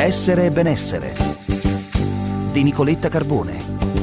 Essere e benessere di Nicoletta Carbone.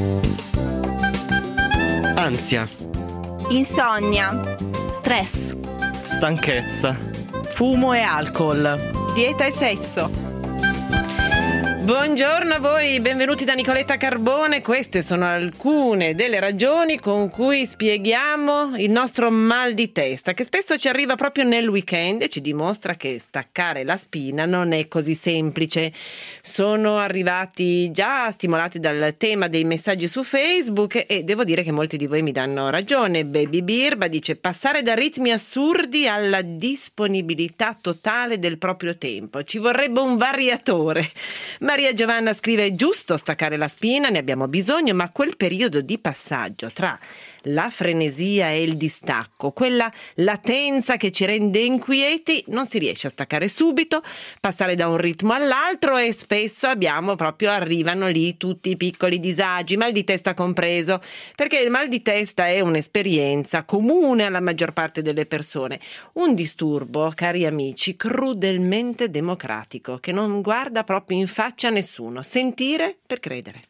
Ansia, insonnia, stress, stanchezza, fumo e alcol, dieta e sesso. Buongiorno a voi, benvenuti da Nicoletta Carbone. Queste sono alcune delle ragioni con cui spieghiamo il nostro mal di testa, che spesso ci arriva proprio nel weekend e ci dimostra che staccare la spina non è così semplice. Sono arrivati già stimolati dal tema dei messaggi su Facebook e devo dire che molti di voi mi danno ragione. Baby Birba dice: passare da ritmi assurdi alla disponibilità totale del proprio tempo. Ci vorrebbe un variatore. Maria Giovanna scrive: è giusto staccare la spina, ne abbiamo bisogno, ma quel periodo di passaggio tra la frenesia e il distacco, quella latenza che ci rende inquieti, non si riesce a staccare subito, passare da un ritmo all'altro, e spesso arrivano lì tutti i piccoli disagi, mal di testa compreso, perché il mal di testa è un'esperienza comune alla maggior parte delle persone, un disturbo, cari amici, crudelmente democratico, che non guarda proprio in faccia a nessuno. Sentire per credere.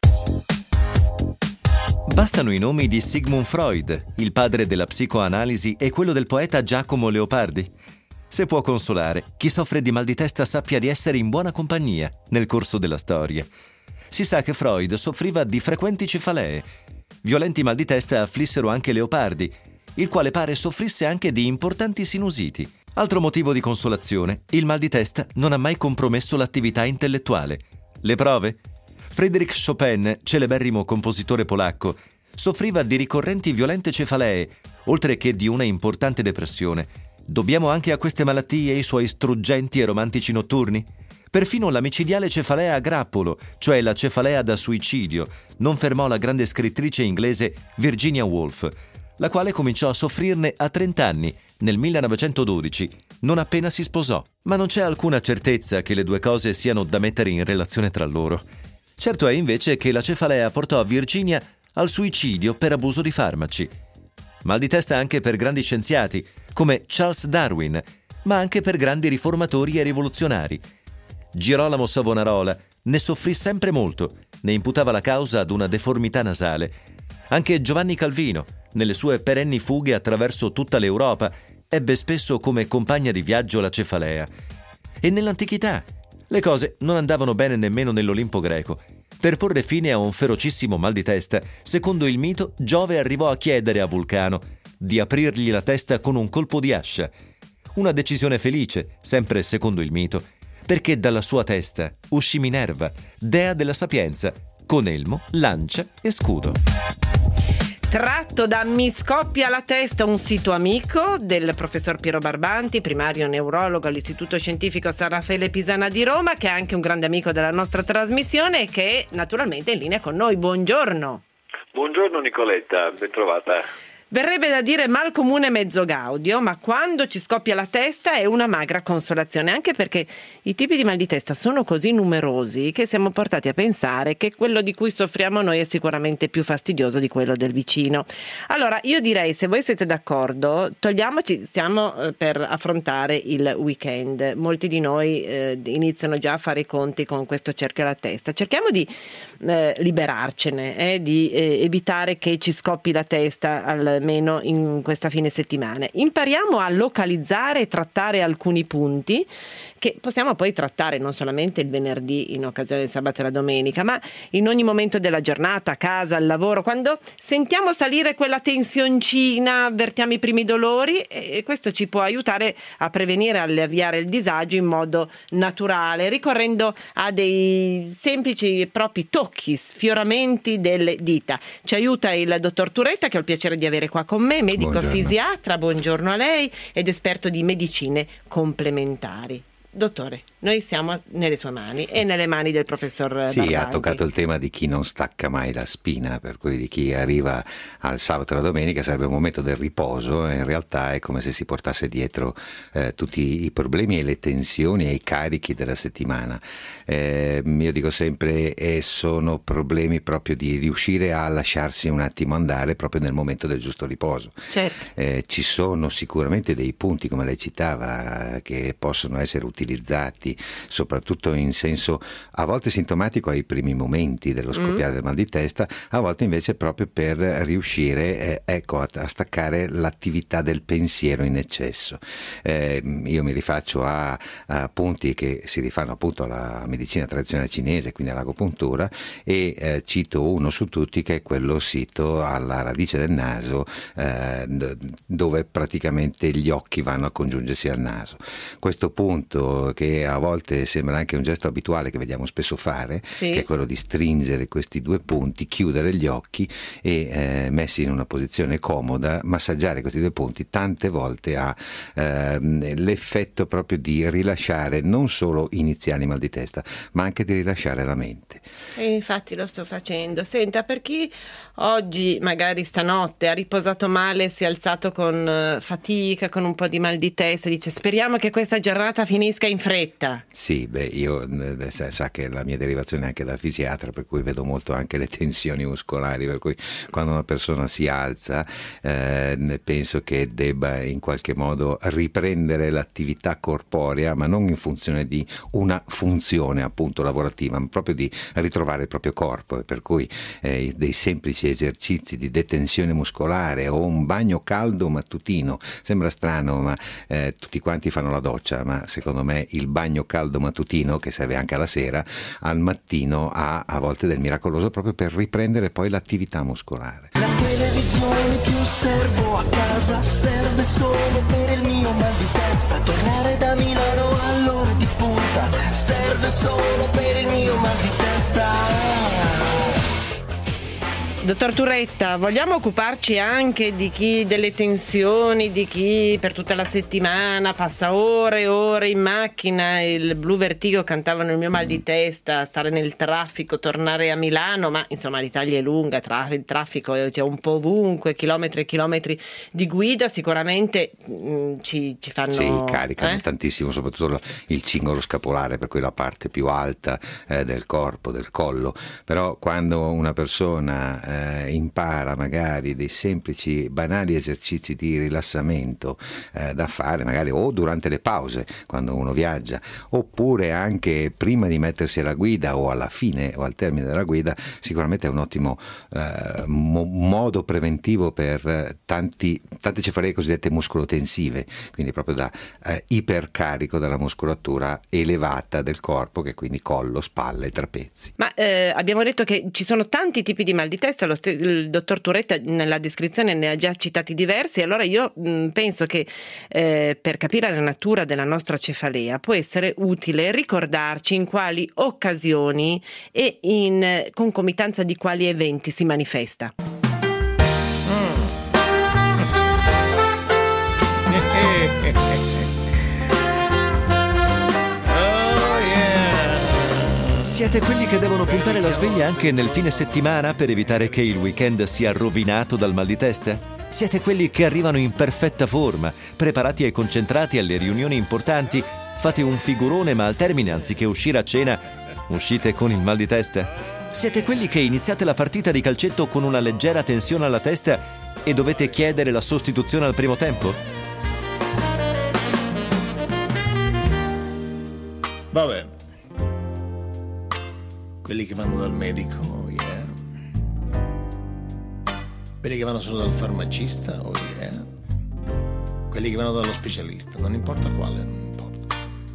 Bastano i nomi di Sigmund Freud, il padre della psicoanalisi, e quello del poeta Giacomo Leopardi. Se può consolare, chi soffre di mal di testa sappia di essere in buona compagnia nel corso della storia. Si sa che Freud soffriva di frequenti cefalee. Violenti mal di testa afflissero anche Leopardi, il quale pare soffrisse anche di importanti sinusiti. Altro motivo di consolazione: il mal di testa non ha mai compromesso l'attività intellettuale. Le prove? Fryderyk Chopin, celeberrimo compositore polacco, soffriva di ricorrenti violente cefalee, oltre che di una importante depressione. Dobbiamo anche a queste malattie i suoi struggenti e romantici notturni? Perfino la micidiale cefalea a grappolo, cioè la cefalea da suicidio, non fermò la grande scrittrice inglese Virginia Woolf, la quale cominciò a soffrirne a 30 anni, nel 1912, non appena si sposò. Ma non c'è alcuna certezza che le due cose siano da mettere in relazione tra loro. Certo è invece che la cefalea portò Virginia al suicidio per abuso di farmaci. Mal di testa anche per grandi scienziati, come Charles Darwin, ma anche per grandi riformatori e rivoluzionari. Girolamo Savonarola ne soffrì sempre molto, ne imputava la causa ad una deformità nasale. Anche Giovanni Calvino, nelle sue perenni fughe attraverso tutta l'Europa, ebbe spesso come compagna di viaggio la cefalea. E nell'antichità le cose non andavano bene nemmeno nell'Olimpo greco. Per porre fine a un ferocissimo mal di testa, secondo il mito, Giove arrivò a chiedere a Vulcano di aprirgli la testa con un colpo di ascia. Una decisione felice, sempre secondo il mito, perché dalla sua testa uscì Minerva, dea della sapienza, con elmo, lancia e scudo. Tratto da Mi scoppia la testa, un sito amico del professor Piero Barbanti, primario neurologo all'Istituto Scientifico San Raffaele Pisana di Roma, che è anche un grande amico della nostra trasmissione e che è naturalmente in linea con noi. Buongiorno. Buongiorno Nicoletta, ben trovata. Verrebbe da dire mal comune mezzo gaudio, ma quando ci scoppia la testa è una magra consolazione, anche perché i tipi di mal di testa sono così numerosi che siamo portati a pensare che quello di cui soffriamo noi è sicuramente più fastidioso di quello del vicino. Allora, io direi, se voi siete d'accordo, stiamo per affrontare il weekend. Molti di noi iniziano già a fare i conti con questo cerchio alla testa. Cerchiamo di liberarcene, di evitare che ci scoppi la testa almeno in questa fine settimana. Impariamo a localizzare e trattare alcuni punti che possiamo poi trattare non solamente il venerdì in occasione del sabato e la domenica, ma in ogni momento della giornata, a casa, al lavoro, quando sentiamo salire quella tensioncina, avvertiamo i primi dolori, e questo ci può aiutare a prevenire, a alleviare il disagio in modo naturale, ricorrendo a dei semplici e propri tocchi, sfioramenti delle dita. Ci aiuta il dottor Turetta, che ho il piacere di avere qua con me, medico fisiatra, buongiorno a lei, ed esperto di medicine complementari. Dottore, noi siamo nelle sue mani e nelle mani del professor Barbanti. Sì, ha toccato il tema di chi non stacca mai la spina, per cui di chi arriva al sabato e alla domenica sarebbe un momento del riposo, e in realtà è come se si portasse dietro tutti i problemi e le tensioni e i carichi della settimana. Io dico sempre, sono problemi proprio di riuscire a lasciarsi un attimo andare proprio nel momento del giusto riposo. Certo. Ci sono sicuramente dei punti, come lei citava, che possono essere utilizzati quindi soprattutto in senso a volte sintomatico ai primi momenti dello scoppiare del mal di testa, a volte invece proprio per riuscire a staccare l'attività del pensiero in eccesso. Io mi rifaccio a punti che si rifanno appunto alla medicina tradizionale cinese, quindi all'agopuntura, e cito uno su tutti che è quello sito alla radice del naso, dove praticamente gli occhi vanno a congiungersi al naso. Questo punto, che a volte sembra anche un gesto abituale che vediamo spesso fare, che è quello di stringere questi due punti, chiudere gli occhi e messi in una posizione comoda, massaggiare questi due punti, tante volte ha l'effetto proprio di rilasciare non solo iniziali mal di testa, ma anche di rilasciare la mente. E infatti lo sto facendo. Senta, per chi oggi, magari stanotte, ha riposato male, si è alzato con fatica, con un po' di mal di testa, dice speriamo che questa giornata finisca in fretta. Sì, io sa che la mia derivazione è anche da fisiatra, per cui vedo molto anche le tensioni muscolari, per cui quando una persona si alza penso che debba in qualche modo riprendere l'attività corporea, ma non in funzione di una funzione appunto lavorativa, ma proprio di ritrovare il proprio corpo, e per cui dei semplici esercizi di detensione muscolare o un bagno caldo mattutino, sembra strano, ma tutti quanti fanno la doccia, ma secondo me il bagno caldo mattutino, che serve anche alla sera, al mattino ha a volte del miracoloso proprio per riprendere poi l'attività muscolare. La televisione che osservo a casa serve solo per il mio mal di testa. Tornare da Milano all'ora di punta serve solo per il mio mal di testa. Dottor Turetta, vogliamo occuparci anche di chi delle tensioni, di chi per tutta la settimana passa ore e ore in macchina, il Blu Vertigo cantavano il mio mal di testa, stare nel traffico, tornare a Milano, ma insomma l'Italia è lunga, il traffico c'è un po' ovunque, chilometri e chilometri di guida, sicuramente ci fanno... Sì, caricano tantissimo, soprattutto il cingolo scapolare, per cui la parte più alta del corpo, del collo, però quando una persona impara magari dei semplici banali esercizi di rilassamento da fare magari o durante le pause quando uno viaggia, oppure anche prima di mettersi alla guida o alla fine o al termine della guida, sicuramente è un ottimo modo preventivo per tante cefalee cosiddette muscolotensive, quindi proprio da ipercarico della muscolatura elevata del corpo, che quindi collo, spalle, trapezi. Ma abbiamo detto che ci sono tanti tipi di mal di testa, il dottor Turetta nella descrizione ne ha già citati diversi, allora io penso che per capire la natura della nostra cefalea può essere utile ricordarci in quali occasioni e in concomitanza di quali eventi si manifesta. Siete quelli che devono puntare la sveglia anche nel fine settimana per evitare che il weekend sia rovinato dal mal di testa? Siete quelli che arrivano in perfetta forma, preparati e concentrati alle riunioni importanti? Fate un figurone, ma al termine, anziché uscire a cena, uscite con il mal di testa? Siete quelli che iniziate la partita di calcetto con una leggera tensione alla testa e dovete chiedere la sostituzione al primo tempo? Vabbè. Quelli che vanno dal medico, quelli che vanno solo dal farmacista, quelli che vanno dallo specialista, non importa quale, non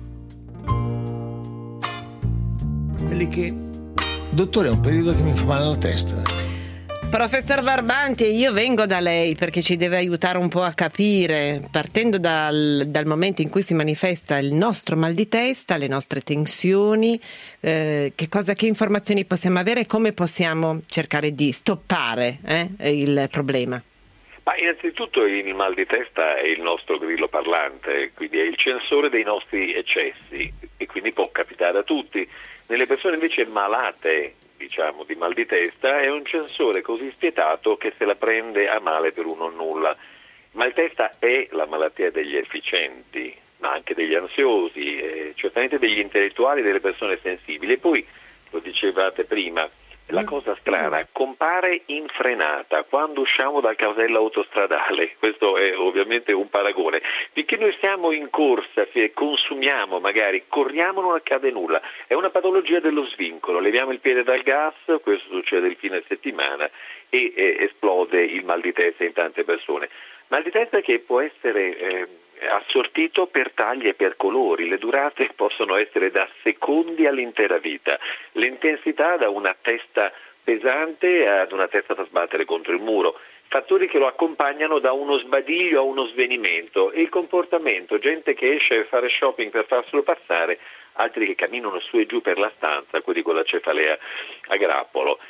importa. Quelli che... Dottore, è un periodo che mi fa male la testa. Professor Barbanti, io vengo da lei perché ci deve aiutare un po' a capire, partendo dal momento in cui si manifesta il nostro mal di testa, le nostre tensioni, che informazioni possiamo avere e come possiamo cercare di stoppare il problema. Ma innanzitutto il mal di testa è il nostro grillo parlante, quindi è il censore dei nostri eccessi e quindi può capitare a tutti. Nelle persone invece malate, diciamo, di mal di testa, è un censore così spietato che se la prende a male per uno o nulla. Il mal di testa è la malattia degli efficienti, ma anche degli ansiosi, certamente degli intellettuali e delle persone sensibili. E poi, lo dicevate prima, La cosa strana, compare in frenata quando usciamo dal casello autostradale. Questo è ovviamente un paragone. Finché noi siamo in corsa, consumiamo, magari corriamo, non accade nulla. È una patologia dello svincolo. Leviamo il piede dal gas, questo succede il fine settimana e esplode il mal di testa in tante persone. Mal di testa che può essere assortito per taglie e per colori. Le durate possono essere da secondi all'intera vita. L'intensità da una testa pesante ad una testa da sbattere contro il muro. Fattori che lo accompagnano da uno sbadiglio a uno svenimento. E il comportamento, gente che esce a fare shopping per farselo passare, altri che camminano su e giù per la stanza, quelli con la cefalea a grappolo.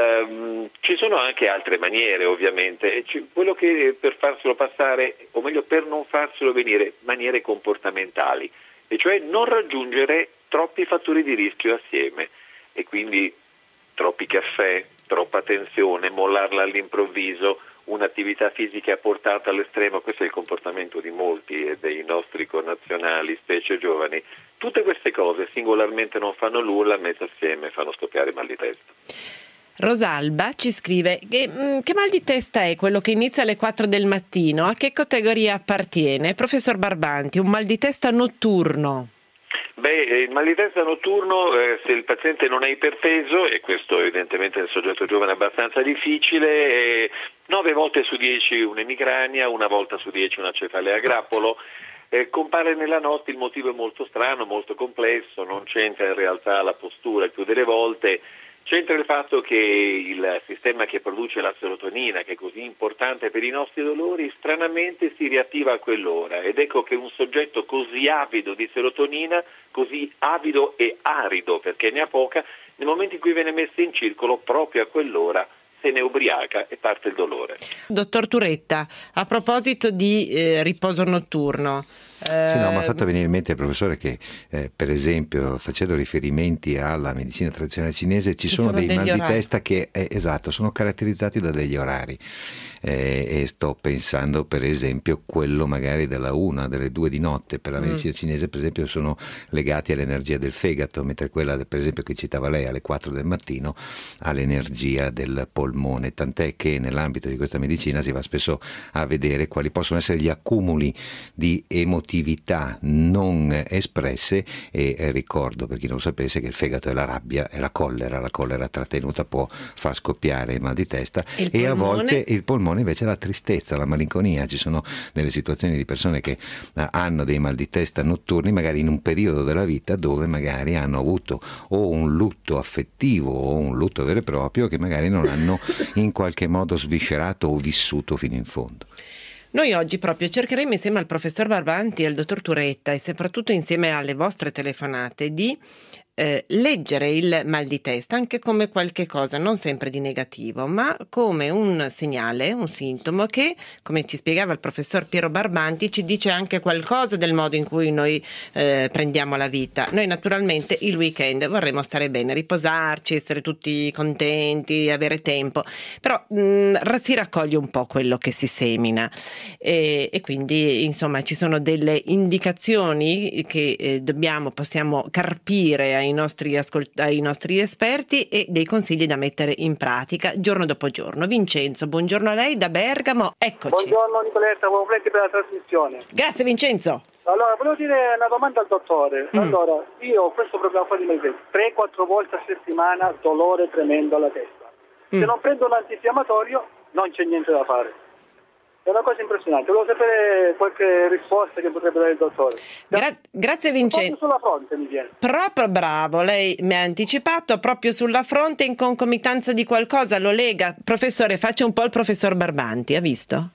Ci sono anche altre maniere, ovviamente. Quello che per farselo passare, o meglio per non farselo venire, maniere comportamentali, e cioè non raggiungere troppi fattori di rischio assieme, e quindi troppi caffè, troppa tensione, mollarla all'improvviso, un'attività fisica portata all'estremo. Questo è il comportamento di molti dei nostri connazionali, specie giovani. Tutte queste cose singolarmente non fanno nulla, messe assieme fanno scoppiare mal di testa. Rosalba ci scrive che mal di testa è quello che inizia alle 4 del mattino, a che categoria appartiene? Professor Barbanti, un mal di testa notturno. Il mal di testa notturno, se il paziente non è iperteso, e questo evidentemente nel soggetto giovane è abbastanza difficile, 9 volte su 10 un'emicrania, 1 volta su 10 una cefalea a grappolo. Compare nella notte, il motivo è molto strano, molto complesso, non c'entra in realtà la postura il più delle volte. C'entra il fatto che il sistema che produce la serotonina, che è così importante per i nostri dolori, stranamente si riattiva a quell'ora, ed ecco che un soggetto così avido di serotonina, così avido e arido perché ne ha poca, nel momento in cui viene messa in circolo, proprio a quell'ora se ne ubriaca e parte il dolore. Dottor Turetta, a proposito di riposo notturno, Sì, no, mi ha fatto venire in mente il professore che per esempio, facendo riferimenti alla medicina tradizionale cinese, ci sono dei mal di testa che esatto, sono caratterizzati da degli orari, e sto pensando per esempio quello magari della 1, delle 2 di notte per la medicina cinese, per esempio sono legati all'energia del fegato, mentre quella per esempio che citava lei alle 4 del mattino all'energia del polmone, tant'è che nell'ambito di questa medicina si va spesso a vedere quali possono essere gli accumuli di emotività non espresse, e ricordo per chi non lo sapesse che il fegato è la rabbia e la collera trattenuta può far scoppiare il mal di testa, e a volte il polmone invece è la tristezza, la malinconia. Ci sono delle situazioni di persone che hanno dei mal di testa notturni magari in un periodo della vita dove magari hanno avuto o un lutto affettivo o un lutto vero e proprio che magari non hanno in qualche modo sviscerato o vissuto fino in fondo. Noi oggi proprio cercheremo insieme al professor Barbanti e al dottor Turetta, e soprattutto insieme alle vostre telefonate, di leggere il mal di testa anche come qualche cosa non sempre di negativo, ma come un segnale, un sintomo che, come ci spiegava il professor Piero Barbanti, ci dice anche qualcosa del modo in cui noi prendiamo la vita. Noi naturalmente il weekend vorremmo stare bene, riposarci, essere tutti contenti, avere tempo, però si raccoglie un po' quello che si semina, e quindi insomma ci sono delle indicazioni che possiamo carpire ai nostri esperti, e dei consigli da mettere in pratica giorno dopo giorno. Vincenzo, buongiorno a lei da Bergamo, eccoci. Buongiorno Nicoletta, complimenti per la trasmissione. Grazie Vincenzo. Allora, volevo dire una domanda al dottore. Allora, io ho questo problema di mese, 3-4 volte a settimana, dolore tremendo alla testa. Se non prendo un antinfiammatorio non c'è niente da fare. È una cosa impressionante. Volevo sapere qualche risposta che potrebbe dare il dottore. Grazie Vincenzo. Proprio sulla fronte mi viene. Proprio bravo, lei mi ha anticipato, proprio sulla fronte, in concomitanza di qualcosa, lo lega. Professore, faccia un po' il professor Barbanti, ha visto?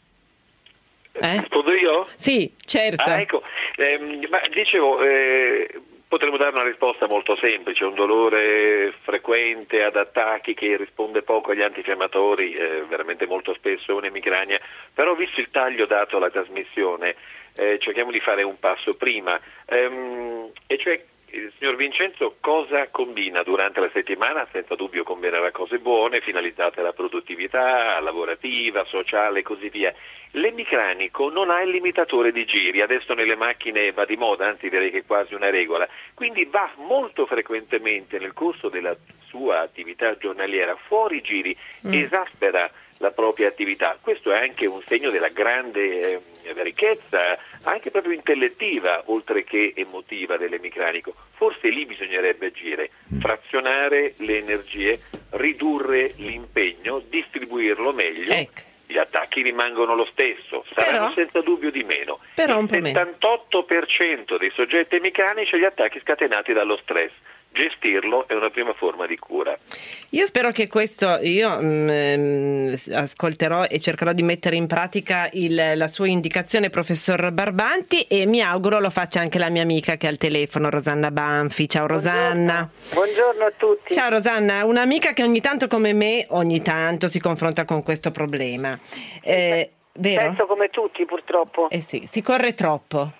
Rispondo io? Sì, certo. Ecco, ma dicevo, potremmo dare una risposta molto semplice: un dolore frequente ad attacchi che risponde poco agli antinfiammatori, veramente molto spesso è un'emicrania, però visto il taglio dato alla trasmissione cerchiamo di fare un passo prima, e cioè Il signor Vincenzo cosa combina durante la settimana? Senza dubbio combinerà cose buone, finalizzate alla produttività, lavorativa, sociale e così via. L'emicranico non ha il limitatore di giri, adesso nelle macchine va di moda, anzi direi che è quasi una regola, quindi va molto frequentemente nel corso della sua attività giornaliera fuori giri, esaspera la propria attività. Questo è anche un segno della grande ricchezza, anche proprio intellettiva, oltre che emotiva dell'emicranico. Forse lì bisognerebbe agire, frazionare le energie, ridurre l'impegno, distribuirlo meglio. Ecco. Gli attacchi rimangono lo stesso, saranno senza dubbio di meno. Però un Il po' meno. 78% dei soggetti emicranici ha gli attacchi scatenati dallo stress. Gestirlo è una prima forma di cura. Io spero che questo, ascolterò e cercherò di mettere in pratica la sua indicazione, professor Barbanti, e mi auguro lo faccia anche la mia amica che è al telefono, Rosanna Banfi. Ciao Rosanna. Buongiorno a tutti. Ciao Rosanna, un'amica che ogni tanto come me, si confronta con questo problema. Vero? Penso come tutti purtroppo. Sì, si corre troppo.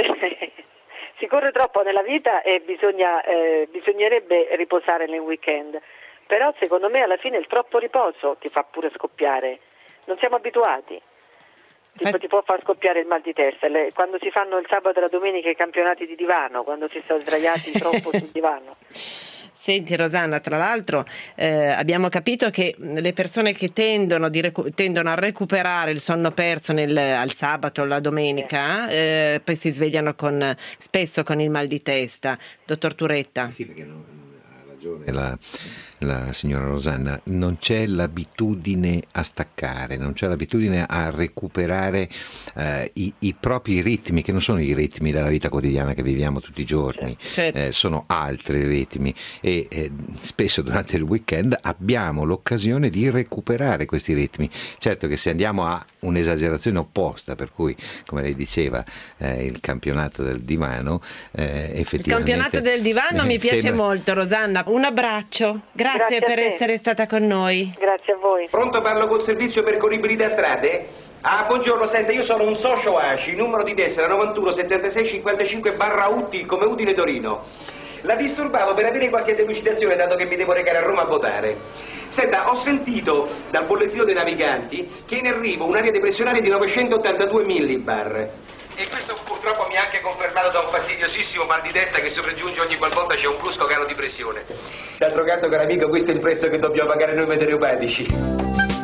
Si corre troppo nella vita e bisognerebbe riposare nel weekend, però secondo me alla fine il troppo riposo ti fa pure scoppiare, non siamo abituati, ti può far scoppiare il mal di testa, quando si fanno il sabato e la domenica i campionati di divano, quando si sta sdraiati troppo sul divano. Senti Rosanna, tra l'altro abbiamo capito che le persone che tendono a recuperare il sonno perso al sabato o la domenica poi si svegliano spesso con il mal di testa. Dottor Turetta. Sì, perché ha ragione la signora Rosanna, non c'è l'abitudine a staccare, non c'è l'abitudine a recuperare i propri ritmi, che non sono i ritmi della vita quotidiana che viviamo tutti i giorni, sono altri ritmi e spesso durante il weekend abbiamo l'occasione di recuperare questi ritmi. Certo che se andiamo a un'esagerazione opposta, per cui come lei diceva il campionato del divano, effettivamente il campionato del divano mi piace molto. Rosanna, un abbraccio, grazie per essere stata con noi. Grazie a voi. Pronto, parlo col servizio percorribili da strade? Buongiorno, senta, io sono un socio ACI, numero di tessera 91 76 55 /UT come Udine Torino. La disturbavo per avere qualche delucidazione, dato che mi devo recare a Roma a votare. Senta, ho sentito dal bollettino dei naviganti che è in arrivo un'area depressionaria di 982 millibar. E questo purtroppo mi ha anche confermato da un fastidiosissimo mal di testa che sopraggiunge ogni qualvolta c'è un brusco calo di pressione. D'altro canto, caro amico, questo è il prezzo che dobbiamo pagare noi meteoropatici.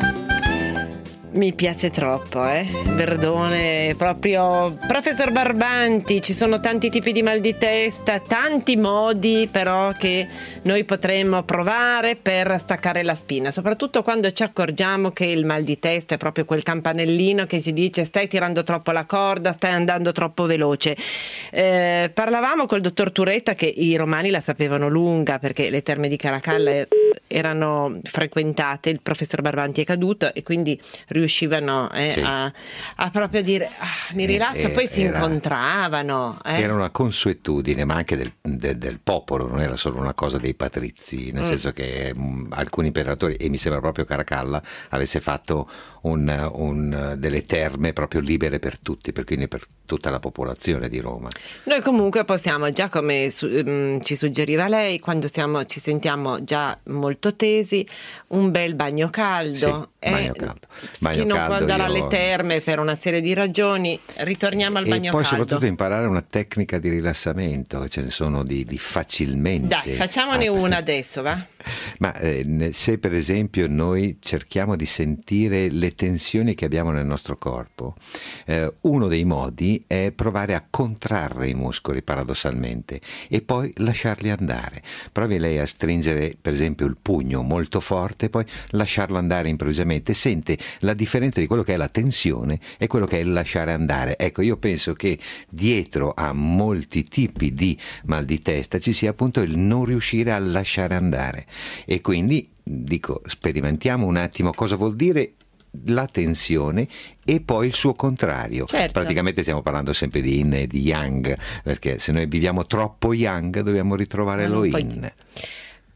Mi piace troppo, Verdone, proprio. Professor Barbanti, ci sono tanti tipi di mal di testa, tanti modi però che noi potremmo provare per staccare la spina, soprattutto quando ci accorgiamo che il mal di testa è proprio quel campanellino che ci dice stai tirando troppo la corda, stai andando troppo veloce. Parlavamo col dottor Turetta che i romani la sapevano lunga perché le terme di Caracalla erano frequentate, il professor Barbanti è caduto e quindi riuscivano a proprio dire mi rilasso, poi si incontravano. Era una consuetudine, ma anche del popolo, non era solo una cosa dei patrizi, nel senso che alcuni imperatori, e mi sembra proprio Caracalla, avesse fatto delle terme proprio libere per tutti, quindi per tutta la popolazione di Roma. Noi comunque possiamo, già come ci suggeriva lei, quando ci sentiamo già molto tesi, un bel bagno caldo. Bagno caldo. Chi non può andare alle terme per una serie di ragioni, ritorniamo al bagno caldo. E poi soprattutto imparare una tecnica di rilassamento, ce ne sono di facilmente. Dai, facciamone una adesso, va? Ma se per esempio noi cerchiamo di sentire le tensioni che abbiamo nel nostro corpo, uno dei modi è provare a contrarre i muscoli paradossalmente e poi lasciarli andare. Provi lei a stringere per esempio il pugno molto forte, poi lasciarlo andare improvvisamente, sente la differenza di quello che è la tensione e quello che è il lasciare andare. Ecco, io penso che dietro a molti tipi di mal di testa ci sia appunto il non riuscire a lasciare andare. E quindi dico, sperimentiamo un attimo cosa vuol dire la tensione e poi il suo contrario. Certo. Praticamente stiamo parlando sempre di yin e di yang, perché se noi viviamo troppo yang dobbiamo ritrovare lo yin.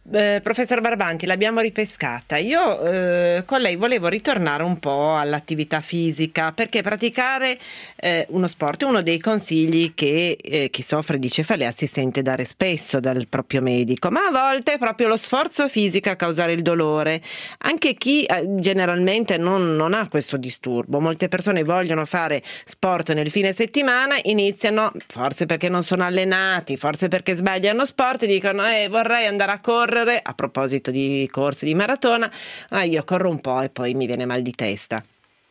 Professor Barbanti, l'abbiamo ripescata. Io con lei volevo ritornare un po' all'attività fisica, perché praticare uno sport è uno dei consigli che chi soffre di cefalea si sente dare spesso dal proprio medico, ma a volte è proprio lo sforzo fisico a causare il dolore. Anche chi generalmente non ha questo disturbo. Molte persone vogliono fare sport nel fine settimana, iniziano, forse perché non sono allenati, forse perché sbagliano sport, e dicono vorrei andare a correre. A proposito di corse di maratona, io corro un po' e poi mi viene mal di testa.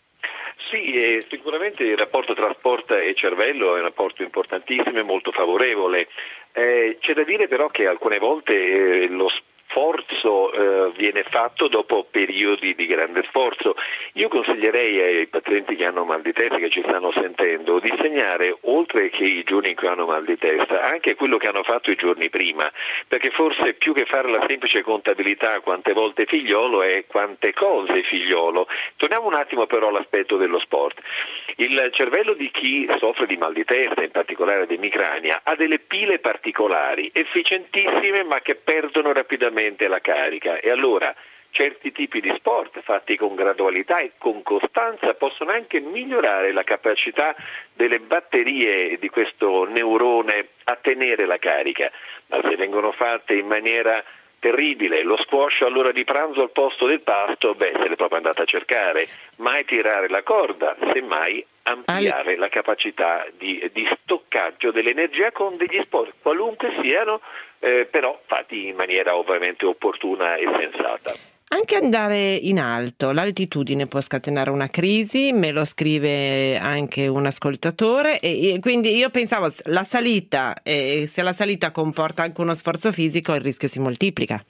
Sì, sicuramente il rapporto tra sport e cervello è un rapporto importantissimo e molto favorevole. C'è da dire però che alcune volte lo sforzo viene fatto dopo periodi di grande sforzo. Io consiglierei ai pazienti che hanno mal di testa, che ci stanno sentendo, di segnare, oltre che i giorni in cui hanno mal di testa, anche quello che hanno fatto i giorni prima, perché forse più che fare la semplice contabilità quante volte figliolo è quante cose figliolo. Torniamo un attimo però all'aspetto dello sport. Il cervello di chi soffre di mal di testa, in particolare di emicrania, ha delle pile particolari, efficientissime, ma che perdono rapidamente la carica, e allora certi tipi di sport fatti con gradualità e con costanza possono anche migliorare la capacità delle batterie di questo neurone a tenere la carica, ma se vengono fatte in maniera terribile, lo squash all'ora di pranzo al posto del pasto, se l'è proprio andata a cercare. Mai tirare la corda, semmai ampliare la capacità di stoccaggio dell'energia con degli sport, qualunque siano, però fatti in maniera ovviamente opportuna e sensata. Anche andare in alto, l'altitudine può scatenare una crisi, me lo scrive anche un ascoltatore, e quindi io pensavo la salita, se la salita comporta anche uno sforzo fisico, il rischio si moltiplica.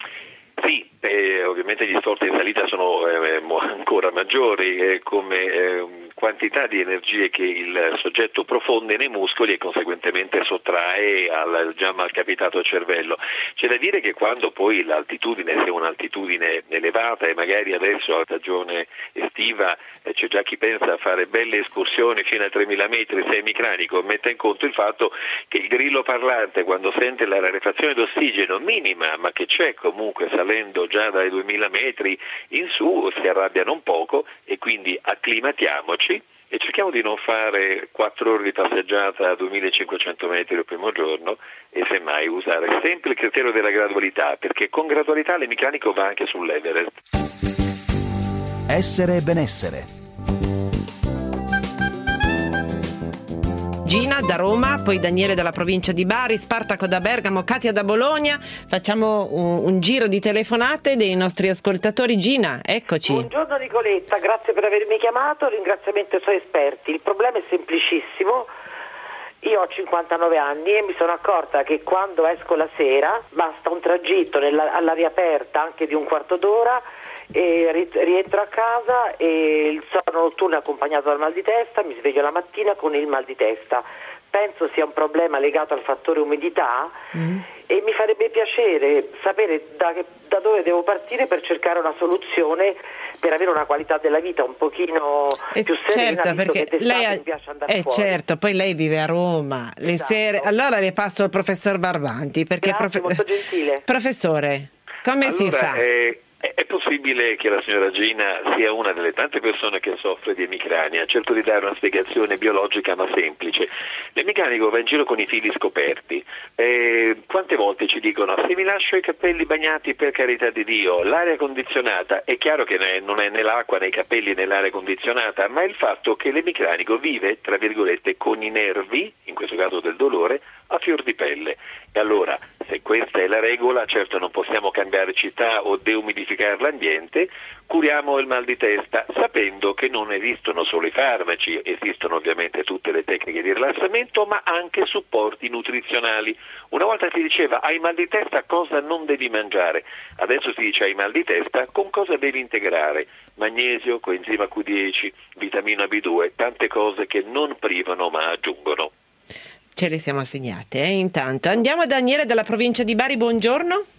Sì, ovviamente gli sforzi in salita sono ancora maggiori come quantità di energie che il soggetto profonde nei muscoli e conseguentemente sottrae al già malcapitato cervello. C'è da dire che quando poi l'altitudine, se è un'altitudine elevata, e magari adesso a stagione estiva c'è già chi pensa a fare belle escursioni fino a 3.000 metri, se è emicranico, metta in conto il fatto che il grillo parlante, quando sente la rarefazione d'ossigeno minima, ma che c'è comunque salendo già dai 2.000 metri in su, si arrabbiano un poco, e quindi acclimatiamoci e cerchiamo di non fare 4 ore di passeggiata a 2.500 metri il primo giorno, e semmai usare sempre il criterio della gradualità, perché con gradualità l'emicranico va anche sull'Everest. Essere e benessere. Gina da Roma, poi Daniele dalla provincia di Bari, Spartaco da Bergamo, Katia da Bologna. Facciamo un giro di telefonate dei nostri ascoltatori. Gina, eccoci. Buongiorno Nicoletta, grazie per avermi chiamato, ringraziamento ai suoi esperti. Il problema è semplicissimo. Io ho 59 anni e mi sono accorta che quando esco la sera basta un tragitto all'aria aperta anche di un quarto d'ora, e rientro a casa e il sonno notturno è accompagnato dal mal di testa, mi sveglio la mattina con il mal di testa. Penso sia un problema legato al fattore umidità e mi farebbe piacere sapere da dove devo partire per cercare una soluzione per avere una qualità della vita un pochino più serena, certo, perché lei mi piace andare fuori. Certo, poi lei vive a Roma, le sere. Allora le passo al professor Barbanti, perché molto gentile. Professore, come si fa? È possibile che la signora Gina sia una delle tante persone che soffre di emicrania. Cerco di dare una spiegazione biologica ma semplice. L'emicranico va in giro con i fili scoperti. Quante volte ci dicono: se mi lascio i capelli bagnati, per carità di Dio, l'aria condizionata. È chiaro che non è né l'acqua né i capelli né l'aria condizionata, ma è il fatto che l'emicranico vive, tra virgolette, con i nervi, in questo caso del dolore, a fior di pelle. E allora, se questa è la regola, certo non possiamo cambiare città o deumidificare l'ambiente, curiamo il mal di testa sapendo che non esistono solo i farmaci, esistono ovviamente tutte le tecniche di rilassamento, ma anche supporti nutrizionali. Una volta si diceva: hai mal di testa, cosa non devi mangiare? Adesso si dice: hai mal di testa, con cosa devi integrare? Magnesio, coenzima Q10, vitamina B2, tante cose che non privano ma aggiungono. Ce le siamo segnate, intanto. Andiamo a Daniele dalla provincia di Bari, buongiorno.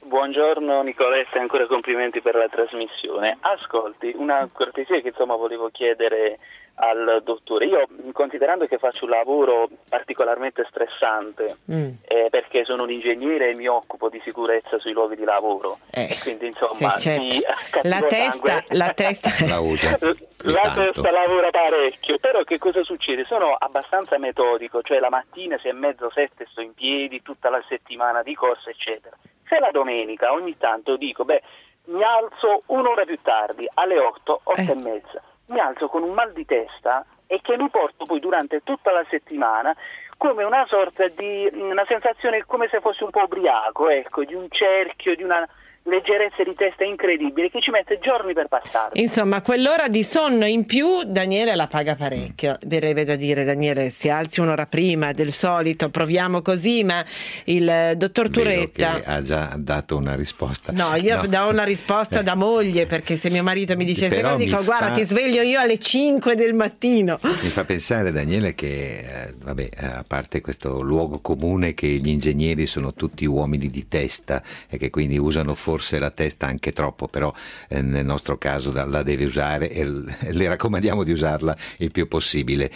Buongiorno Nicoletta e ancora complimenti per la trasmissione. Ascolti, una cortesia che insomma volevo chiedere al dottore. Io, considerando che faccio un lavoro particolarmente stressante, perché sono un ingegnere e mi occupo di sicurezza sui luoghi di lavoro, e quindi insomma sì, certo. La testa la usa. La testa lavora parecchio, però che cosa succede? Sono abbastanza metodico, cioè la mattina 6:30, 7 sto in piedi, tutta la settimana di corsa eccetera. Se la domenica ogni tanto dico, mi alzo un'ora più tardi, alle 8, 8:30, mi alzo con un mal di testa e che mi porto poi durante tutta la settimana come una sorta di, una sensazione come se fossi un po' ubriaco, ecco, di un cerchio, di una leggerezza di testa incredibile che ci mette giorni per passare. Insomma, quell'ora di sonno in più Daniele la paga parecchio. Verrebbe da dire, Daniele, si alzi un'ora prima del solito, proviamo così, ma il dottor Turetta ha già dato una risposta. No, io do una risposta da moglie, perché se mio marito mi dice Però dico guarda ti sveglio io alle 5 del mattino. Mi fa pensare, Daniele, che a parte questo luogo comune che gli ingegneri sono tutti uomini di testa e che quindi usano forse la testa anche troppo, però nel nostro caso la deve usare e le raccomandiamo di usarla il più possibile.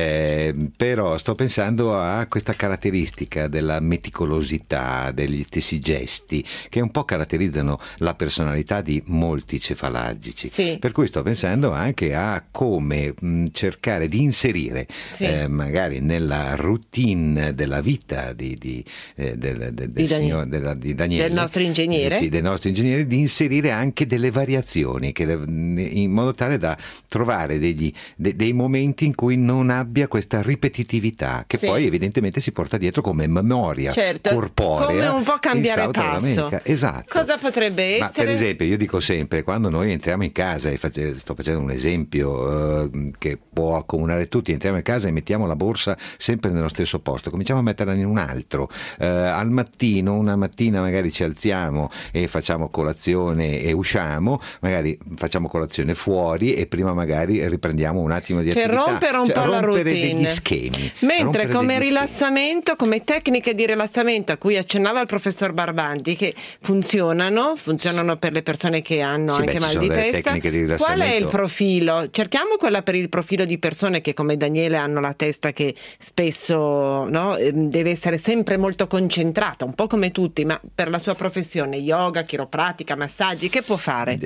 Però sto pensando a questa caratteristica della meticolosità, degli stessi gesti che un po' caratterizzano la personalità di molti cefalagici. Sì. Per cui sto pensando anche a come cercare di inserire magari nella routine della vita di Daniele, del nostro ingegnere, dei nostri ingegneri, di inserire anche delle variazioni in modo tale da trovare dei momenti in cui non abbia questa ripetitività che poi evidentemente si porta dietro come memoria corporea, come un po' cambiare passo. Esatto. Cosa potrebbe essere? Ma per esempio io dico sempre, quando noi entriamo in casa, e sto facendo un esempio che può accomunare tutti, entriamo in casa e mettiamo la borsa sempre nello stesso posto, cominciamo a metterla in un altro, al mattino, una mattina magari ci alziamo e facciamo colazione e usciamo, magari facciamo colazione fuori e prima magari riprendiamo un attimo di attività. Rompere un po' la routine, degli schemi. Mentre come rilassamento, come tecniche di rilassamento a cui accennava il professor Barbanti, che funzionano per le persone che hanno anche mal di testa, qual è il profilo? Cerchiamo quella per il profilo di persone che come Daniele hanno la testa che spesso deve essere sempre molto concentrata, un po' come tutti, ma per la sua professione, yoga, chiropratica, massaggi, che può fare?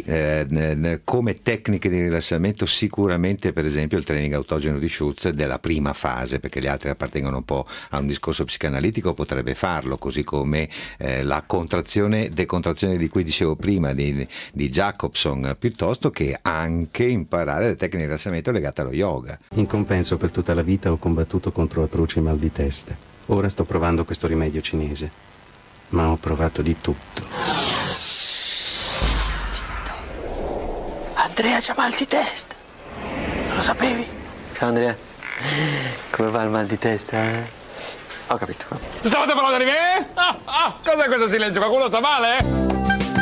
Come tecniche di rilassamento sicuramente per esempio il training autogeno di Schutz della prima fase, perché le altre appartengono un po' a un discorso psicanalitico, potrebbe farlo, così come la decontrazione di cui dicevo prima di Jacobson, piuttosto che anche imparare le tecniche di rilassamento legate allo yoga. In compenso per tutta la vita ho combattuto contro atroci mal di testa. Ora sto provando questo rimedio cinese, ma ho provato di tutto. Andrea c'ha mal di testa. Non lo sapevi? Ciao Andrea. Come va il mal di testa? Ho capito. Stavate parlando di me? Cos'è questo silenzio? Qualcuno sta male?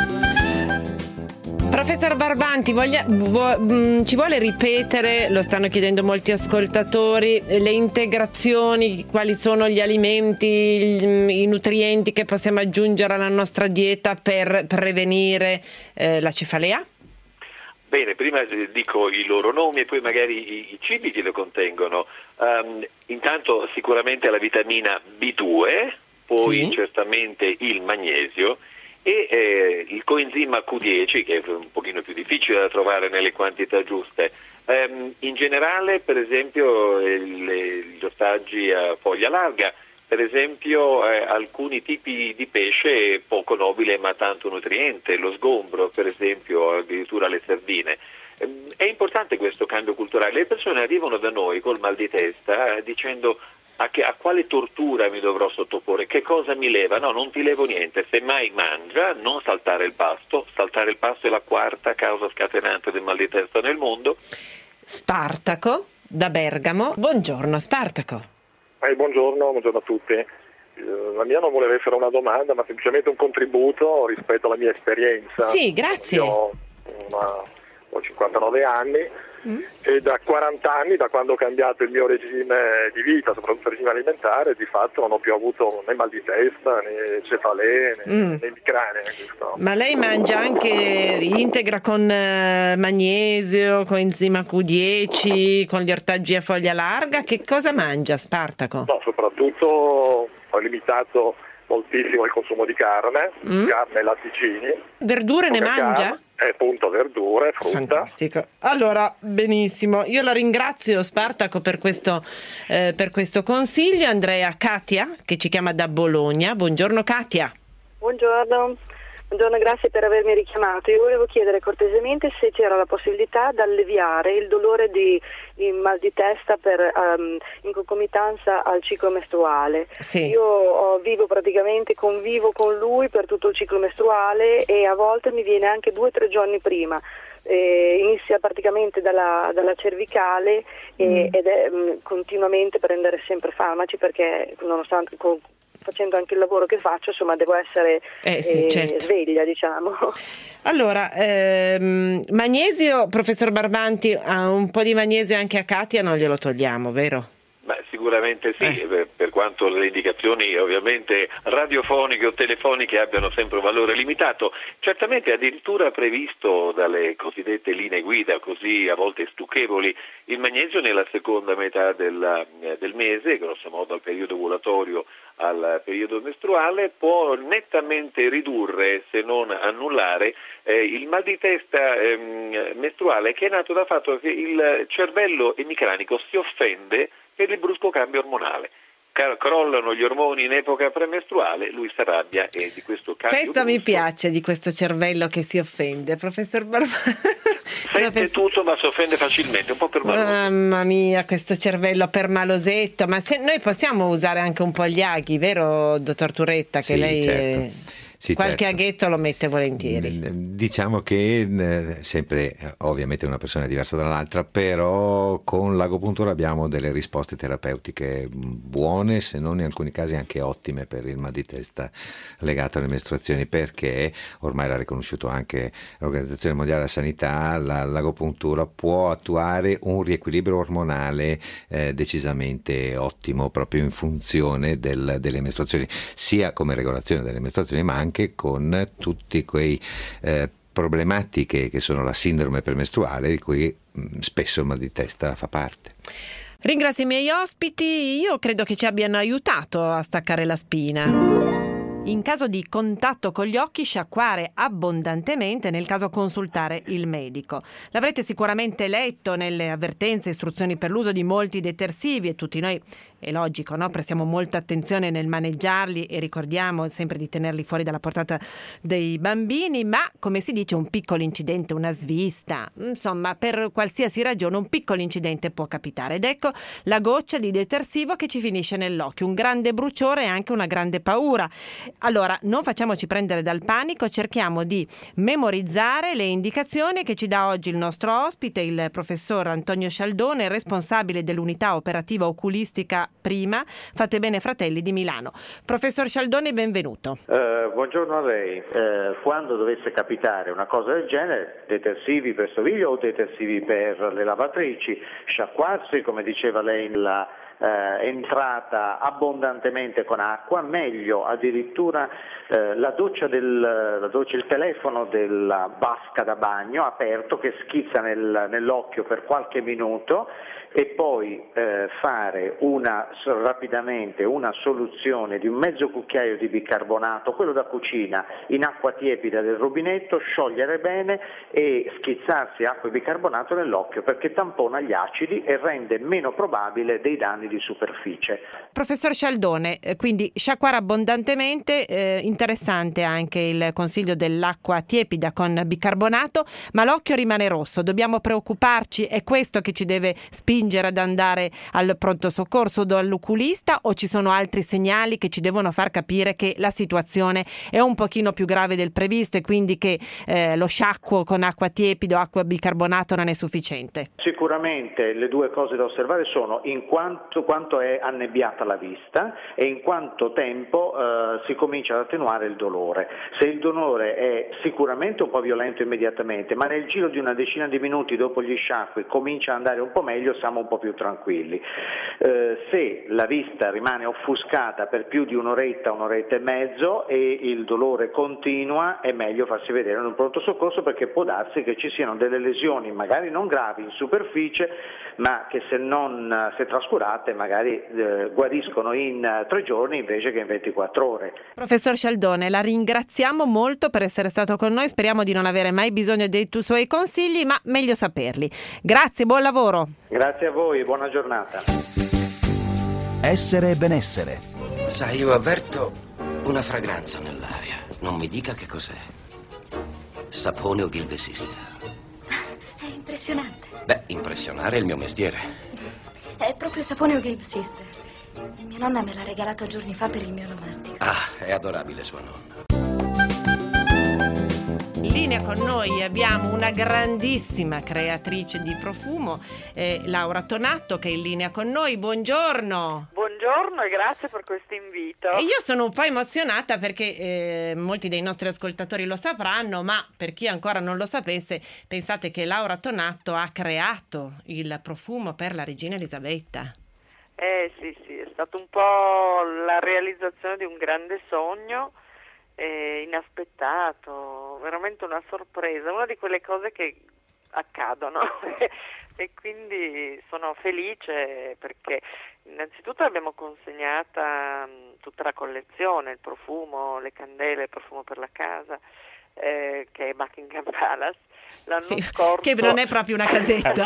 Professor Barbanti, ci vuole ripetere, lo stanno chiedendo molti ascoltatori, le integrazioni, quali sono gli alimenti, i nutrienti che possiamo aggiungere alla nostra dieta per prevenire la cefalea? Bene, prima dico i loro nomi e poi magari i cibi che lo contengono. Intanto sicuramente la vitamina B2, poi certamente il magnesio e il coenzima Q10, che è un pochino più difficile da trovare nelle quantità giuste. In generale, per esempio, gli ortaggi a foglia larga, per esempio alcuni tipi di pesce poco nobile ma tanto nutriente, lo sgombro per esempio, addirittura le sardine. È importante questo cambio culturale. Le persone arrivano da noi col mal di testa dicendo a quale tortura mi dovrò sottoporre, che cosa mi leva? No, non ti levo niente, semmai mangia, non saltare il pasto. Saltare il pasto è la quarta causa scatenante del mal di testa nel mondo. Spartaco da Bergamo, buongiorno Spartaco. Buongiorno a tutti. La mia non voleva essere una domanda, ma semplicemente un contributo rispetto alla mia esperienza. Sì, grazie. Io ho 59 anni e da 40 anni, da quando ho cambiato il mio regime di vita, soprattutto il regime alimentare, di fatto non ho più avuto né mal di testa, né cefalee, né emicrania. Ma lei mangia anche, integra con magnesio, con enzima Q10, con gli ortaggi a foglia larga? Che cosa mangia, Spartaco? No, soprattutto ho limitato moltissimo il consumo di carne e latticini. Verdure ne mangia? Appunto, verdure, frutta. Fantastico. Allora, benissimo. Io la ringrazio, Spartaco, per questo consiglio. Andrei a Katia, che ci chiama da Bologna. Buongiorno Katia. Buongiorno, grazie per avermi richiamato. Io volevo chiedere cortesemente se c'era la possibilità di alleviare il dolore di mal di testa in concomitanza al ciclo mestruale. Sì. Io convivo con lui per tutto il ciclo mestruale e a volte mi viene anche 2 o 3 giorni prima. Inizia praticamente dalla cervicale ed è continuamente prendere sempre farmaci perché nonostante facendo anche il lavoro che faccio, insomma, devo essere certo, sveglia, diciamo. Allora, magnesio, professor Barbanti, un po' di magnesio anche a Katia non glielo togliamo, vero? Beh, sicuramente sì, per quanto le indicazioni ovviamente radiofoniche o telefoniche abbiano sempre un valore limitato, certamente addirittura previsto dalle cosiddette linee guida, così a volte stucchevoli, il magnesio nella seconda metà del mese, grosso modo al periodo ovulatorio, al periodo mestruale, può nettamente ridurre, se non annullare, il mal di testa mestruale, che è nato dal fatto che il cervello emicranico si offende per il brusco cambio ormonale. Crollano gli ormoni in epoca premestruale, lui si arrabbia e di questo cambio. Questo mi piace, di questo cervello che si offende, professor Barbanti. Sente tutto ma si offende facilmente, un po' per maloso. Mamma mia, questo cervello permalosetto. Ma se noi possiamo usare anche un po' gli aghi, vero, dottor Turetta? Che sì, lei certo. Sì, qualche certo. aghetto lo mette volentieri. Diciamo che sempre ovviamente una persona è diversa dall'altra, però con l'agopuntura abbiamo delle risposte terapeutiche buone, se non in alcuni casi anche ottime per il mal di testa legato alle mestruazioni, perché ormai l'ha riconosciuto anche l'Organizzazione Mondiale della Sanità, l'agopuntura può attuare un riequilibrio ormonale decisamente ottimo proprio in funzione delle mestruazioni, sia come regolazione delle mestruazioni ma anche con tutti quei problematiche che sono la sindrome premestruale di cui spesso il mal di testa fa parte. Ringrazio i miei ospiti, io credo che ci abbiano aiutato a staccare la spina. In caso di contatto con gli occhi, sciacquare abbondantemente, nel caso consultare il medico. L'avrete sicuramente letto nelle avvertenze e istruzioni per l'uso di molti detersivi e tutti noi, è logico, no? Prestiamo molta attenzione nel maneggiarli e ricordiamo sempre di tenerli fuori dalla portata dei bambini, ma come si dice un piccolo incidente, una svista, insomma per qualsiasi ragione un piccolo incidente può capitare ed ecco la goccia di detersivo che ci finisce nell'occhio, un grande bruciore e anche una grande paura. Allora, non facciamoci prendere dal panico, cerchiamo di memorizzare le indicazioni che ci dà oggi il nostro ospite, il professor Antonio Scialdone, responsabile dell'unità operativa oculistica Prima Fate Bene Fratelli di Milano. Professor Scialdone, benvenuto. Buongiorno a lei. Quando dovesse capitare una cosa del genere, detersivi per stoviglie o detersivi per le lavatrici, sciacquarsi, come diceva lei, la entrata abbondantemente con acqua, meglio addirittura il telefono della vasca da bagno aperto che schizza nell'occhio per qualche minuto e poi fare rapidamente una soluzione di un mezzo cucchiaio di bicarbonato, quello da cucina, in acqua tiepida del rubinetto, sciogliere bene e schizzarsi acqua e bicarbonato nell'occhio perché tampona gli acidi e rende meno probabile dei danni di superficie. Professor Scialdone, quindi sciacquare abbondantemente, interessante anche il consiglio dell'acqua tiepida con bicarbonato, ma l'occhio rimane rosso, dobbiamo preoccuparci, è questo che ci deve spingere ad andare al pronto soccorso o all'oculista o ci sono altri segnali che ci devono far capire che la situazione è un pochino più grave del previsto e quindi che lo sciacquo con acqua tiepida o acqua bicarbonato non è sufficiente? Sicuramente le due cose da osservare sono in quanto tanto quanto è annebbiata la vista e in quanto tempo si comincia ad attenuare il dolore. Se il dolore è sicuramente un po' violento immediatamente, ma nel giro di una decina di minuti dopo gli sciacqui comincia ad andare un po' meglio, siamo un po' più tranquilli. Se la vista rimane offuscata per più di un'oretta e mezzo e il dolore continua, è meglio farsi vedere in un pronto soccorso, perché può darsi che ci siano delle lesioni magari non gravi in superficie, ma che se trascurate magari guariscono in 3 giorni invece che in 24 ore. Professor Scialdone, la ringraziamo molto per essere stato con noi, speriamo di non avere mai bisogno dei suoi consigli, ma meglio saperli. Grazie, buon lavoro. Grazie a voi, buona giornata. Essere e benessere. Sai, io avverto una fragranza nell'aria. Non mi dica che cos'è. Sapone o Gilbert Sister? È impressionante. Beh, impressionare è il mio mestiere. È proprio sapone o Gilbert Sister. Mia nonna me l'ha regalato giorni fa per il mio nomastico. Ah, è adorabile sua nonna. In linea con noi abbiamo una grandissima creatrice di profumo, Laura Tonatto, che è in linea con noi. Buongiorno. Buongiorno e grazie per questo invito. E io sono un po' emozionata perché molti dei nostri ascoltatori lo sapranno, ma per chi ancora non lo sapesse, pensate che Laura Tonatto ha creato il profumo per la regina Elisabetta. Sì, è stato un po' la realizzazione di un grande sogno, inaspettato, veramente una sorpresa, una di quelle cose che accadono e quindi sono felice perché innanzitutto l'abbiamo consegnata tutta la collezione, il profumo, le candele, il profumo per la casa, che è Buckingham Palace l'anno scorso, che non è proprio una casetta.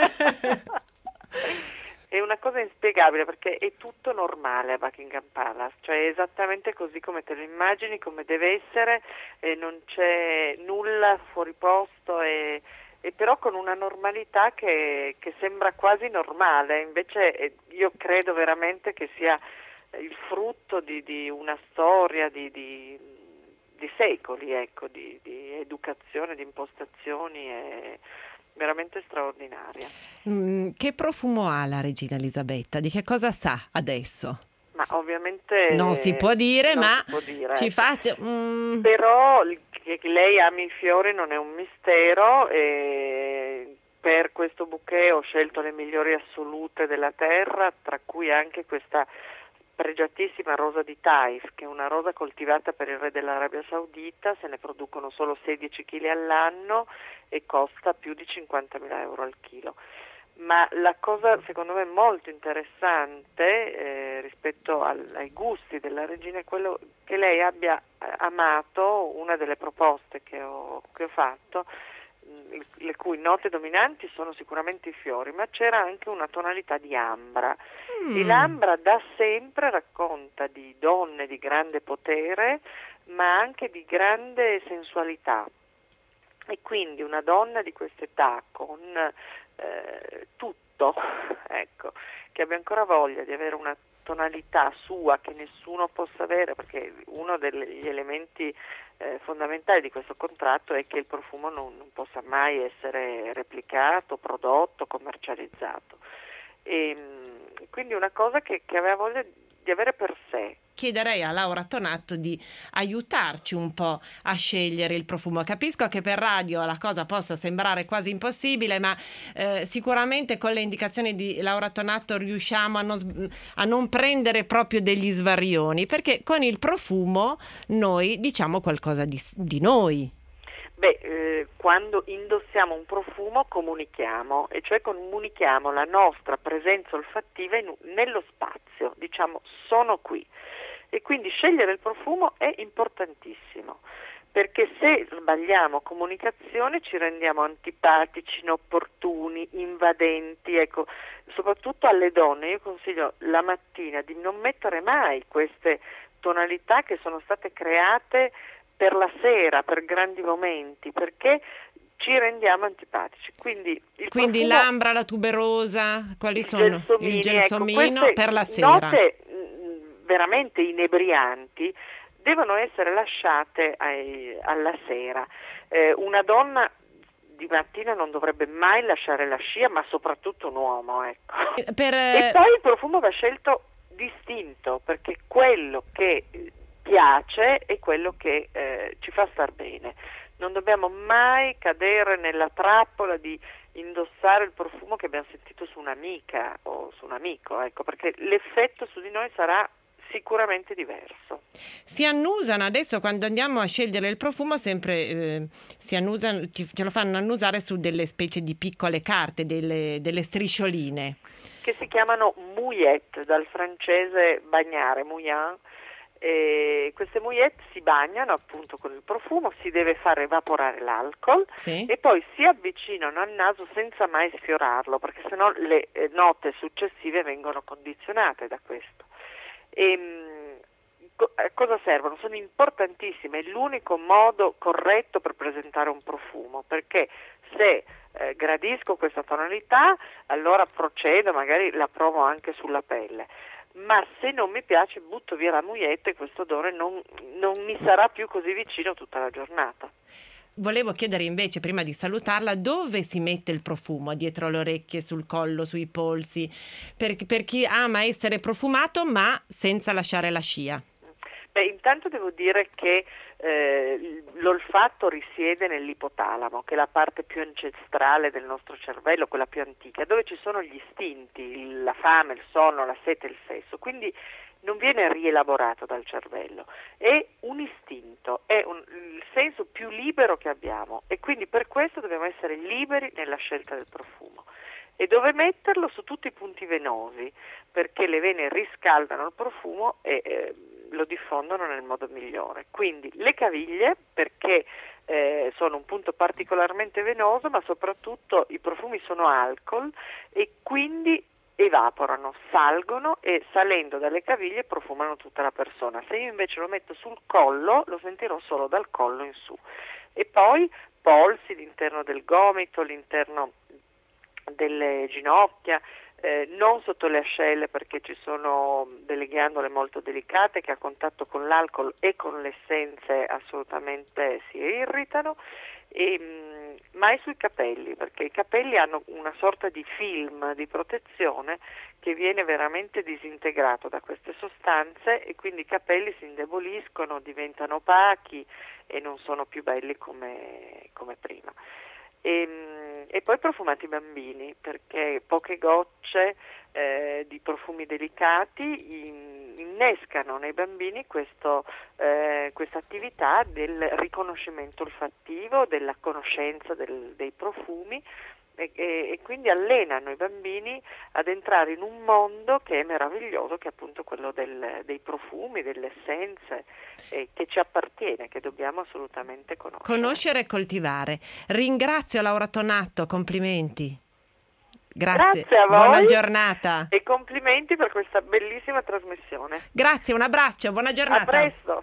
È una cosa inspiegabile perché è tutto normale a Buckingham Palace, cioè è esattamente così come te lo immagini, come deve essere, non c'è nulla fuori posto e però con una normalità che sembra quasi normale, invece io credo veramente che sia il frutto di una storia di secoli, ecco, di educazione, di impostazioni veramente straordinaria. Che profumo ha la regina Elisabetta? Di che cosa sa adesso? Ma ovviamente non si può dire, ma può dire, ci fate però che lei ami i fiori non è un mistero e per questo bouquet ho scelto le migliori assolute della terra, tra cui anche questa pregiatissima rosa di Taif, che è una rosa coltivata per il re dell'Arabia Saudita, se ne producono solo 16 kg all'anno e costa più di 50.000 euro al chilo. Ma la cosa secondo me molto interessante rispetto ai gusti della regina è quello che lei abbia amato una delle proposte che ho fatto, le cui note dominanti sono sicuramente i fiori, ma c'era anche una tonalità di ambra. E l'ambra da sempre racconta di donne di grande potere, ma anche di grande sensualità. E quindi una donna di quest'età con tutto, ecco, che abbia ancora voglia di avere una tonalità sua che nessuno possa avere, perché uno degli elementi fondamentali di questo contratto è che il profumo non possa mai essere replicato, prodotto, commercializzato. E quindi una cosa che aveva voglia di avere per sé. Chiederei a Laura Tonatto di aiutarci un po' a scegliere il profumo. Capisco che per radio la cosa possa sembrare quasi impossibile, ma sicuramente con le indicazioni di Laura Tonatto riusciamo a non prendere proprio degli svarioni, perché con il profumo noi diciamo qualcosa di noi. Quando indossiamo un profumo comunichiamo, e cioè comunichiamo la nostra presenza olfattiva nello spazio, diciamo sono qui. E quindi scegliere il profumo è importantissimo, perché se sbagliamo comunicazione ci rendiamo antipatici, inopportuni, invadenti. Ecco, soprattutto alle donne io consiglio la mattina di non mettere mai queste tonalità che sono state create per la sera, per grandi momenti, perché ci rendiamo antipatici. Quindi profumo, l'ambra, la tuberosa, quali sono? Il gelsomino, ecco, per la sera. Note veramente inebrianti devono essere lasciate alla sera. Una donna di mattina non dovrebbe mai lasciare la scia, ma soprattutto un uomo, ecco. E Per, poi il profumo va scelto distinto, perché quello che piace è quello che ci fa star bene. Non dobbiamo mai cadere nella trappola di indossare il profumo che abbiamo sentito su un'amica o su un amico, ecco, perché l'effetto su di noi sarà sicuramente diverso. si annusano adesso quando andiamo a scegliere il profumo, sempre si annusano, ce lo fanno annusare su delle specie di piccole carte, delle striscioline. Che si chiamano mouillette, dal francese bagnare, mouillin. Queste mouillette si bagnano appunto con il profumo, si deve far evaporare l'alcol e poi si avvicinano al naso senza mai sfiorarlo, perché sennò le note successive vengono condizionate da questo. Cosa servono? Sono importantissime, è l'unico modo corretto per presentare un profumo, perché se gradisco questa tonalità, allora procedo, magari la provo anche sulla pelle. Ma se non mi piace butto via la mouillette e questo odore non mi sarà più così vicino tutta la giornata. Volevo chiedere invece, prima di salutarla, dove si mette il profumo? Dietro le orecchie, sul collo, sui polsi? Per chi ama essere profumato ma senza lasciare la scia. Beh, intanto devo dire che l'olfatto risiede nell'ipotalamo, che è la parte più ancestrale del nostro cervello, quella più antica, dove ci sono gli istinti, la fame, il sonno, la sete e il sesso, quindi non viene rielaborato dal cervello, è un istinto, è il senso più libero che abbiamo e quindi per questo dobbiamo essere liberi nella scelta del profumo. E dove metterlo? Su tutti i punti venosi, perché le vene riscaldano il profumo e lo diffondono nel modo migliore. Quindi le caviglie, perché sono un punto particolarmente venoso, ma soprattutto i profumi sono alcol e quindi evaporano, salgono e salendo dalle caviglie profumano tutta la persona. Se io invece lo metto sul collo, lo sentirò solo dal collo in su. E poi polsi, l'interno del gomito, l'interno delle ginocchia, non sotto le ascelle, perché ci sono delle ghiandole molto delicate che a contatto con l'alcol e con le essenze assolutamente si irritano, mai sui capelli, perché i capelli hanno una sorta di film di protezione che viene veramente disintegrato da queste sostanze e quindi i capelli si indeboliscono, diventano opachi e non sono più belli come prima. E poi profumati i bambini, perché poche gocce di profumi delicati innescano nei bambini questa attività del riconoscimento olfattivo, della conoscenza dei profumi e quindi allenano i bambini ad entrare in un mondo che è meraviglioso, che è appunto quello dei profumi, delle essenze che ci appartiene, che dobbiamo assolutamente conoscere e coltivare. Ringrazio Laura Tonatto, complimenti. Grazie a voi, buona giornata e complimenti per questa bellissima trasmissione. Grazie, un abbraccio, buona giornata. A presto.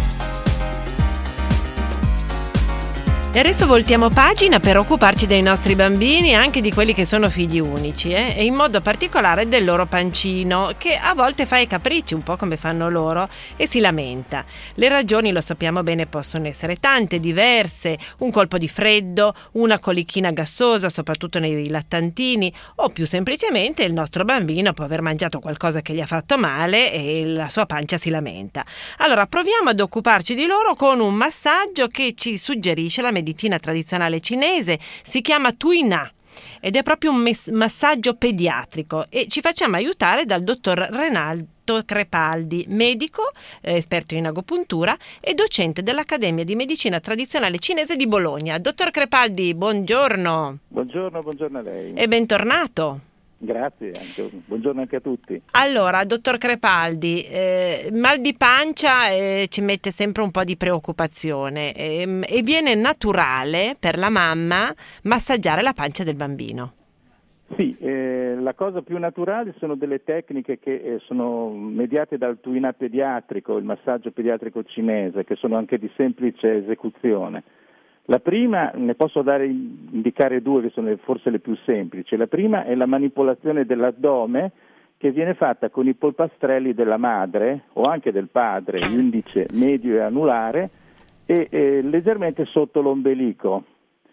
E adesso voltiamo pagina per occuparci dei nostri bambini e anche di quelli che sono figli unici, e in modo particolare del loro pancino, che a volte fa i capricci, un po' come fanno loro, e si lamenta. Le ragioni, lo sappiamo bene, possono essere tante, diverse: un colpo di freddo, una colichina gassosa, soprattutto nei lattantini, o più semplicemente il nostro bambino può aver mangiato qualcosa che gli ha fatto male e la sua pancia si lamenta. Allora proviamo ad occuparci di loro con un massaggio che ci suggerisce la medicina tradizionale cinese. Si chiama Tui Na ed è proprio un massaggio pediatrico e ci facciamo aiutare dal dottor Renato Crepaldi, medico, esperto in agopuntura e docente dell'Accademia di Medicina Tradizionale Cinese di Bologna. Dottor Crepaldi, buongiorno. Buongiorno a lei. E bentornato. Grazie, buongiorno anche a tutti. Allora, dottor Crepaldi, mal di pancia ci mette sempre un po' di preoccupazione e viene naturale per la mamma massaggiare la pancia del bambino. Sì, la cosa più naturale sono delle tecniche che sono mediate dal Tui Na pediatrico, il massaggio pediatrico cinese, che sono anche di semplice esecuzione. La prima, ne posso indicare due che sono forse le più semplici. La prima è la manipolazione dell'addome, che viene fatta con i polpastrelli della madre o anche del padre, indice, medio e anulare, e leggermente sotto l'ombelico.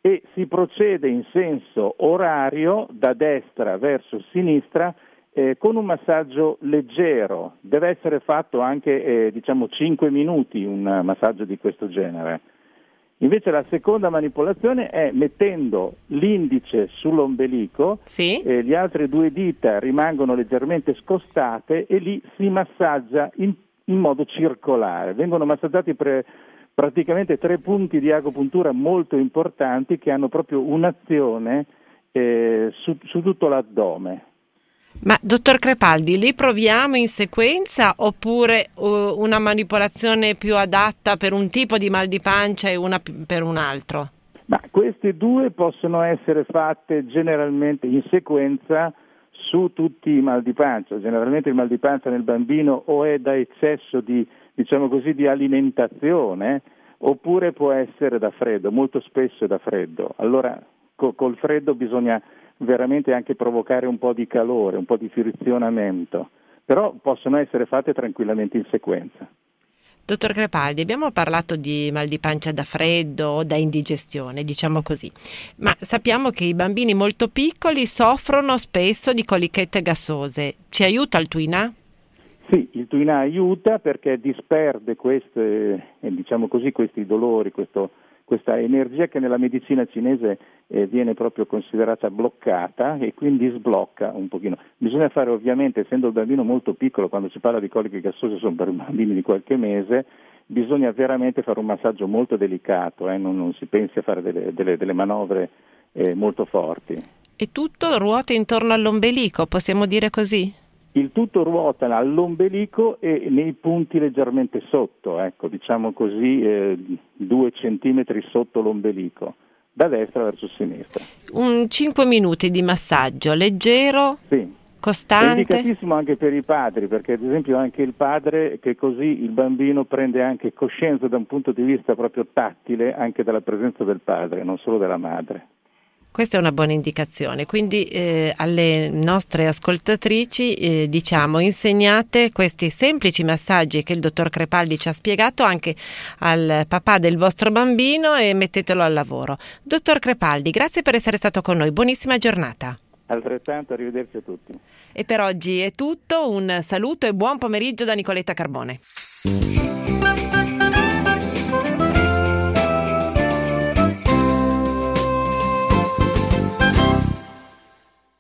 e si procede in senso orario da destra verso sinistra con un massaggio leggero. Deve essere fatto anche 5 minuti un massaggio di questo genere. Invece la seconda manipolazione è mettendo l'indice sull'ombelico, gli altre 2 dita rimangono leggermente scostate e lì si massaggia in modo circolare. Vengono massaggiati praticamente 3 punti di agopuntura molto importanti che hanno proprio un'azione su tutto l'addome. Ma dottor Crepaldi, li proviamo in sequenza oppure una manipolazione più adatta per un tipo di mal di pancia e una per un altro? Ma queste 2 possono essere fatte generalmente in sequenza su tutti i mal di pancia. Generalmente il mal di pancia nel bambino o è da eccesso di alimentazione oppure può essere da freddo, molto spesso è da freddo. Allora col freddo bisogna veramente anche provocare un po' di calore, un po' di frizionamento, però possono essere fatte tranquillamente in sequenza. Dottor Crepaldi, abbiamo parlato di mal di pancia da freddo o da indigestione, diciamo così, ma sappiamo che i bambini molto piccoli soffrono spesso di colichette gassose. Ci aiuta il Tuinà? Sì, il Tuinà aiuta perché disperde questi dolori, questa energia che nella medicina cinese viene proprio considerata bloccata e quindi sblocca un pochino. Bisogna fare ovviamente, essendo il bambino molto piccolo, quando si parla di coliche gassose sono per bambini di qualche mese, bisogna veramente fare un massaggio molto delicato, non si pensi a fare delle manovre molto forti. E tutto ruota intorno all'ombelico, possiamo dire così? Il tutto ruota all'ombelico e nei punti leggermente sotto, 2 centimetri sotto l'ombelico, da destra verso sinistra. 5 minuti di massaggio leggero, costante. È indicatissimo anche per i padri, perché ad esempio anche il padre, che così il bambino prende anche coscienza da un punto di vista proprio tattile anche della presenza del padre, non solo della madre. Questa è una buona indicazione, quindi alle nostre ascoltatrici insegnate questi semplici massaggi che il dottor Crepaldi ci ha spiegato anche al papà del vostro bambino e mettetelo al lavoro. Dottor Crepaldi, grazie per essere stato con noi, buonissima giornata. Altrettanto, arrivederci a tutti. E per oggi è tutto, un saluto e buon pomeriggio da Nicoletta Carbone.